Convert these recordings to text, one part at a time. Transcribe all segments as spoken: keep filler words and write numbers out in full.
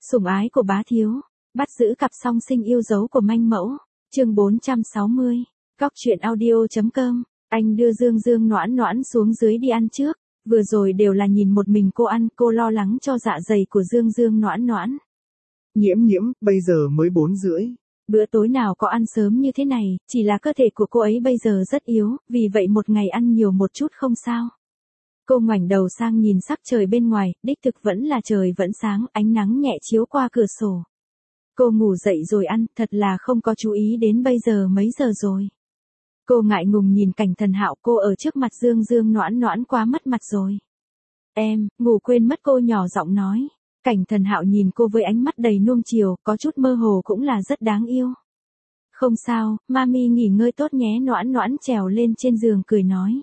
Sủng ái của bá thiếu, bắt giữ cặp song sinh yêu dấu của manh mẫu, chương bốn trăm sáu mươi, Cóc truyện audio.com, anh đưa Dương Dương Noãn Noãn xuống dưới đi ăn trước, vừa rồi đều là nhìn một mình cô ăn, cô lo lắng cho dạ dày của Dương Dương Noãn Noãn. Nhiễm nhiễm, bây giờ mới bốn rưỡi. Bữa tối nào có ăn sớm như thế này, chỉ là cơ thể của cô ấy bây giờ rất yếu, vì vậy một ngày ăn nhiều một chút không sao. Cô ngoảnh đầu sang nhìn sắc trời bên ngoài, đích thực vẫn là trời vẫn sáng, ánh nắng nhẹ chiếu qua cửa sổ. Cô ngủ dậy rồi ăn, thật là không có chú ý đến bây giờ mấy giờ rồi. Cô ngại ngùng nhìn Cảnh Thần Hạo, cô ở trước mặt Dương Dương Noãn Noãn quá mất mặt rồi. Em, ngủ quên mất, cô nhỏ giọng nói. Cảnh Thần Hạo nhìn cô với ánh mắt đầy nuông chiều, có chút mơ hồ cũng là rất đáng yêu. Không sao, mami nghỉ ngơi tốt nhé. Noãn Noãn trèo lên trên giường cười nói.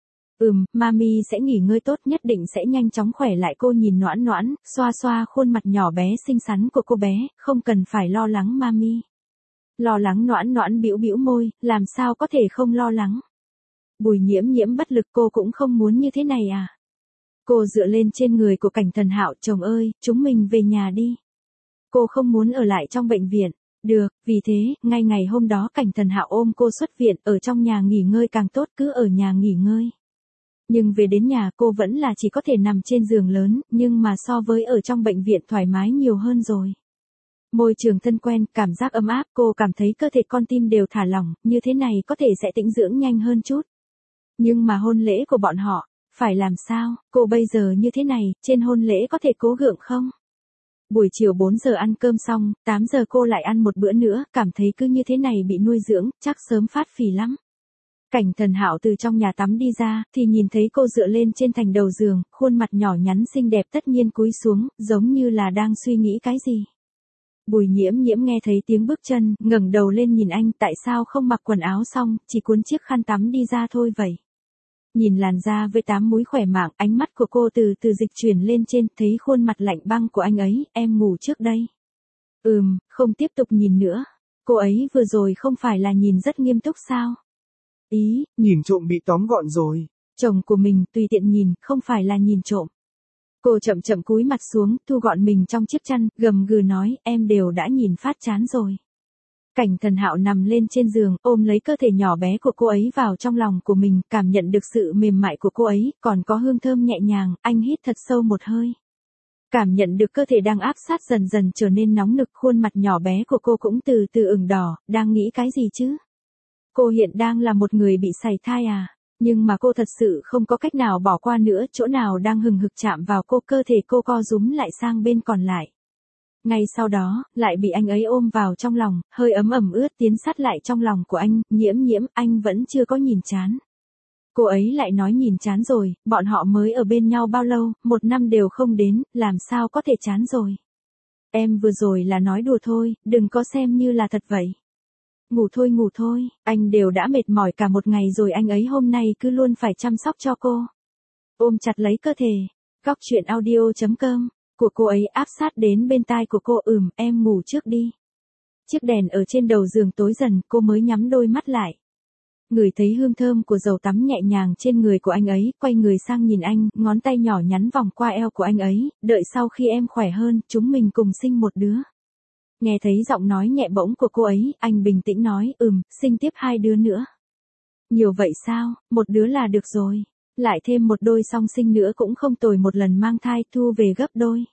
Ừm, mami sẽ nghỉ ngơi tốt, nhất định sẽ nhanh chóng khỏe lại. Cô nhìn Noãn Noãn, xoa xoa khuôn mặt nhỏ bé xinh xắn của cô bé, không cần phải lo lắng mami. Lo lắng? Noãn Noãn bĩu bĩu môi, làm sao có thể không lo lắng. Bùi Nhiễm Nhiễm bất lực, cô cũng không muốn như thế này à. Cô dựa lên trên người của Cảnh Thần Hạo, chồng ơi, chúng mình về nhà đi. Cô không muốn ở lại trong bệnh viện. Được, vì thế, ngay ngày hôm đó Cảnh Thần Hạo ôm cô xuất viện, ở trong nhà nghỉ ngơi càng tốt, cứ ở nhà nghỉ ngơi. Nhưng về đến nhà cô vẫn là chỉ có thể nằm trên giường lớn, nhưng mà so với ở trong bệnh viện thoải mái nhiều hơn rồi. Môi trường thân quen, cảm giác ấm áp, cô cảm thấy cơ thể con tim đều thả lỏng, như thế này có thể sẽ tĩnh dưỡng nhanh hơn chút. Nhưng mà hôn lễ của bọn họ, phải làm sao, cô bây giờ như thế này, trên hôn lễ có thể cố gượng không? Buổi chiều bốn giờ ăn cơm xong, tám giờ cô lại ăn một bữa nữa, cảm thấy cứ như thế này bị nuôi dưỡng, chắc sớm phát phì lắm. Cảnh Thần Hạo từ trong nhà tắm đi ra, thì nhìn thấy cô dựa lên trên thành đầu giường, khuôn mặt nhỏ nhắn xinh đẹp tất nhiên cúi xuống, giống như là đang suy nghĩ cái gì. Bùi Nhiễm Nhiễm nghe thấy tiếng bước chân, ngẩng đầu lên nhìn anh, tại sao không mặc quần áo xong, chỉ cuốn chiếc khăn tắm đi ra thôi vậy. Nhìn làn da với tám múi khỏe mạnh, ánh mắt của cô từ từ dịch chuyển lên trên, thấy khuôn mặt lạnh băng của anh ấy, em ngủ trước đây. Ừm, không tiếp tục nhìn nữa. Cô ấy vừa rồi không phải là nhìn rất nghiêm túc sao? Ý, nhìn trộm bị tóm gọn rồi. Chồng của mình tùy tiện nhìn, không phải là nhìn trộm. Cô chậm chậm cúi mặt xuống, thu gọn mình trong chiếc chăn, gầm gừ nói, em đều đã nhìn phát chán rồi. Cảnh Thần Hạo nằm lên trên giường, ôm lấy cơ thể nhỏ bé của cô ấy vào trong lòng của mình, cảm nhận được sự mềm mại của cô ấy, còn có hương thơm nhẹ nhàng, anh hít thật sâu một hơi. Cảm nhận được cơ thể đang áp sát dần dần trở nên nóng nực, khuôn mặt nhỏ bé của cô cũng từ từ ửng đỏ, đang nghĩ cái gì chứ? Cô hiện đang là một người bị sảy thai à? Nhưng mà cô thật sự không có cách nào bỏ qua nữa, chỗ nào đang hừng hực chạm vào cô, cơ thể cô co rúm lại sang bên còn lại. Ngay sau đó, lại bị anh ấy ôm vào trong lòng, hơi ấm ẩm ướt tiến sát lại trong lòng của anh. Nhiễm Nhiễm, anh vẫn chưa có nhìn chán. Cô ấy lại nói nhìn chán rồi, bọn họ mới ở bên nhau bao lâu, một năm đều không đến, làm sao có thể chán rồi. Em vừa rồi là nói đùa thôi, đừng có xem như là thật vậy. Ngủ thôi ngủ thôi, anh đều đã mệt mỏi cả một ngày rồi, anh ấy hôm nay cứ luôn phải chăm sóc cho cô. Ôm chặt lấy cơ thể, Cóc truyện audio.com, của cô ấy áp sát đến bên tai của cô, ừm, em ngủ trước đi. Chiếc đèn ở trên đầu giường tối dần, cô mới nhắm đôi mắt lại. Ngửi thấy hương thơm của dầu tắm nhẹ nhàng trên người của anh ấy, quay người sang nhìn anh, ngón tay nhỏ nhắn vòng qua eo của anh ấy, đợi sau khi em khỏe hơn, chúng mình cùng sinh một đứa. Nghe thấy giọng nói nhẹ bỗng của cô ấy, anh bình tĩnh nói, ừm, sinh tiếp hai đứa nữa. Nhiều vậy sao, một đứa là được rồi. Lại thêm một đôi song sinh nữa cũng không tồi, một lần mang thai thu về gấp đôi.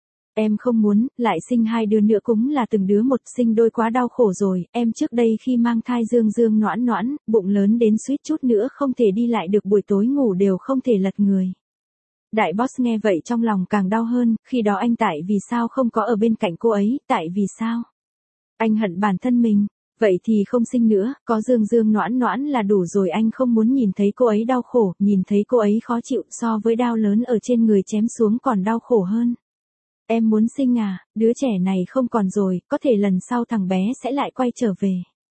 Em không muốn, lại sinh hai đứa nữa cũng là từng đứa một, sinh đôi quá đau khổ rồi, em trước đây khi mang thai Dương Dương Noãn Noãn, bụng lớn đến suýt chút nữa không thể đi lại được, buổi tối ngủ đều không thể lật người. Đại boss nghe vậy trong lòng càng đau hơn, khi đó anh tại vì sao không có ở bên cạnh cô ấy, tại vì sao? Anh hận bản thân mình, vậy thì không sinh nữa, có Dương Dương Noãn Noãn là đủ rồi, anh không muốn nhìn thấy cô ấy đau khổ, nhìn thấy cô ấy khó chịu, so với đao lớn ở trên người chém xuống còn đau khổ hơn. Em muốn sinh à, đứa trẻ này không còn rồi, có thể lần sau thằng bé sẽ lại quay trở về.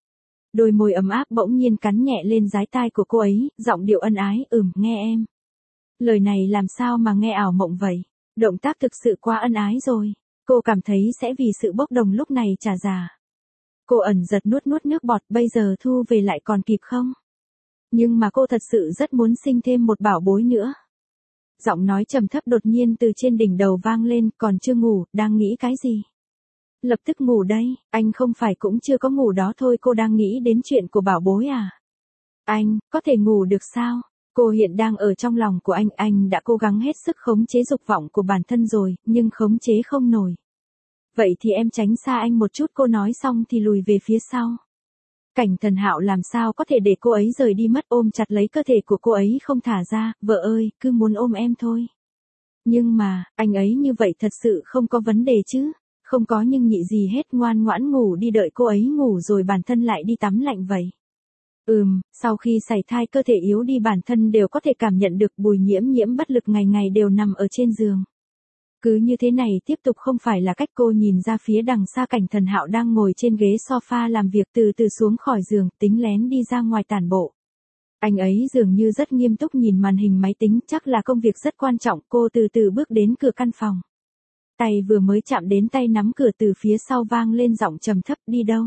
Đôi môi ấm áp bỗng nhiên cắn nhẹ lên dái tai của cô ấy, giọng điệu ân ái, ừm, nghe em. Lời này làm sao mà nghe ảo mộng vậy, động tác thực sự quá ân ái rồi, cô cảm thấy sẽ vì sự bốc đồng lúc này trả giá. Cô ẩn giật nuốt nuốt nước bọt, bây giờ thu về lại còn kịp không? Nhưng mà cô thật sự rất muốn sinh thêm một bảo bối nữa. Giọng nói trầm thấp đột nhiên từ trên đỉnh đầu vang lên, còn chưa ngủ, đang nghĩ cái gì? Lập tức ngủ đây, anh không phải cũng chưa có ngủ đó thôi, cô đang nghĩ đến chuyện của bảo bối à? Anh, có thể ngủ được sao? Cô hiện đang ở trong lòng của anh, anh đã cố gắng hết sức khống chế dục vọng của bản thân rồi, nhưng khống chế không nổi. Vậy thì em tránh xa anh một chút, cô nói xong thì lùi về phía sau. Cảnh Thần Hạo làm sao có thể để cô ấy rời đi mất, ôm chặt lấy cơ thể của cô ấy không thả ra, vợ ơi, cứ muốn ôm em thôi. Nhưng mà, anh ấy như vậy thật sự không có vấn đề chứ? Không có nhưng nhị gì hết, ngoan ngoãn ngủ đi, đợi cô ấy ngủ rồi bản thân lại đi tắm lạnh vậy. Ừm, sau khi sảy thai cơ thể yếu đi bản thân đều có thể cảm nhận được. Bùi Nhiễm Nhiễm bất lực ngày ngày đều nằm ở trên giường. Cứ như thế này tiếp tục không phải là cách. Cô nhìn ra phía đằng xa Cảnh Thần Hạo đang ngồi trên ghế sofa làm việc, từ từ xuống khỏi giường, tính lén đi ra ngoài tản bộ. Anh ấy dường như rất nghiêm túc nhìn màn hình máy tính, chắc là công việc rất quan trọng. Cô từ từ bước đến cửa căn phòng. Tay vừa mới chạm đến tay nắm cửa, từ phía sau vang lên giọng trầm thấp, đi đâu?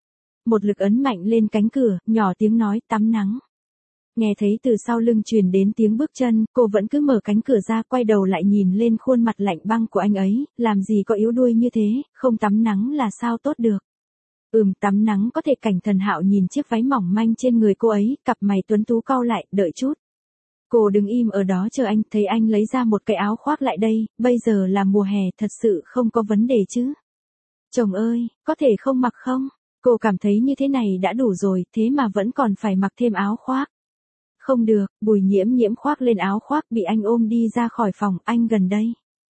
Một lực ấn mạnh lên cánh cửa, nhỏ tiếng nói, tắm nắng. Nghe thấy từ sau lưng truyền đến tiếng bước chân, cô vẫn cứ mở cánh cửa ra, quay đầu lại nhìn lên khuôn mặt lạnh băng của anh ấy, làm gì có yếu đuôi như thế, không tắm nắng là sao tốt được. Ừm, tắm nắng có thể. Cảnh Thần Hạo nhìn chiếc váy mỏng manh trên người cô ấy, cặp mày tuấn tú cau lại, đợi chút. Cô đừng im ở đó chờ anh, thấy anh lấy ra một cái áo khoác lại đây, bây giờ là mùa hè, thật sự không có vấn đề chứ. Chồng ơi, có thể không mặc không? Cô cảm thấy như thế này đã đủ rồi, thế mà vẫn còn phải mặc thêm áo khoác. Không được, Bùi Nhiễm Nhiễm khoác lên áo khoác, bị anh ôm đi ra khỏi phòng, anh gần đây.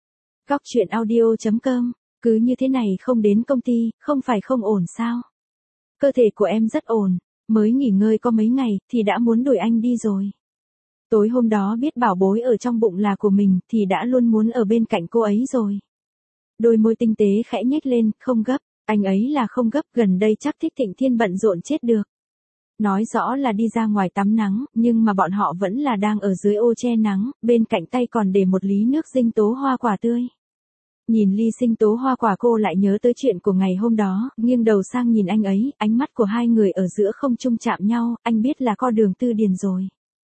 Góc truyện audio chấm com, cứ như thế này không đến công ty, không phải không ổn sao? Cơ thể của em rất ổn, mới nghỉ ngơi có mấy ngày, thì đã muốn đuổi anh đi rồi. Tối hôm đó biết bảo bối ở trong bụng là của mình, thì đã luôn muốn ở bên cạnh cô ấy rồi. Đôi môi tinh tế khẽ nhếch lên, không gấp, anh ấy là không gấp, gần đây chắc Thích Thịnh Thiên bận rộn chết được. Nói rõ là đi ra ngoài tắm nắng, nhưng mà bọn họ vẫn là đang ở dưới ô che nắng, bên cạnh tay còn để một ly nước sinh tố hoa quả tươi. Nhìn ly sinh tố hoa quả, cô lại nhớ tới chuyện của ngày hôm đó, nghiêng đầu sang nhìn anh ấy, ánh mắt của hai người ở giữa không chung chạm nhau, anh biết là co đường Tư Điền rồi.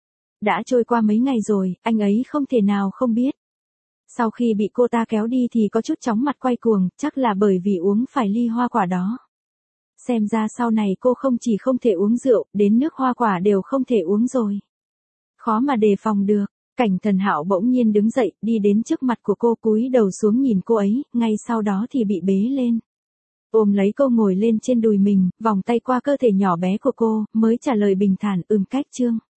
Đã trôi qua mấy ngày rồi, anh ấy không thể nào không biết. Sau khi bị cô ta kéo đi thì có chút chóng mặt quay cuồng, chắc là bởi vì uống phải ly hoa quả đó. Xem ra sau này cô không chỉ không thể uống rượu, đến nước hoa quả đều không thể uống rồi. Khó mà đề phòng được. Cảnh Thần Hạo bỗng nhiên đứng dậy, đi đến trước mặt của cô, cúi đầu xuống nhìn cô ấy, ngay sau đó thì bị bế lên. Ôm lấy cô ngồi lên trên đùi mình, vòng tay qua cơ thể nhỏ bé của cô, mới trả lời bình thản, ừm, cách Trương.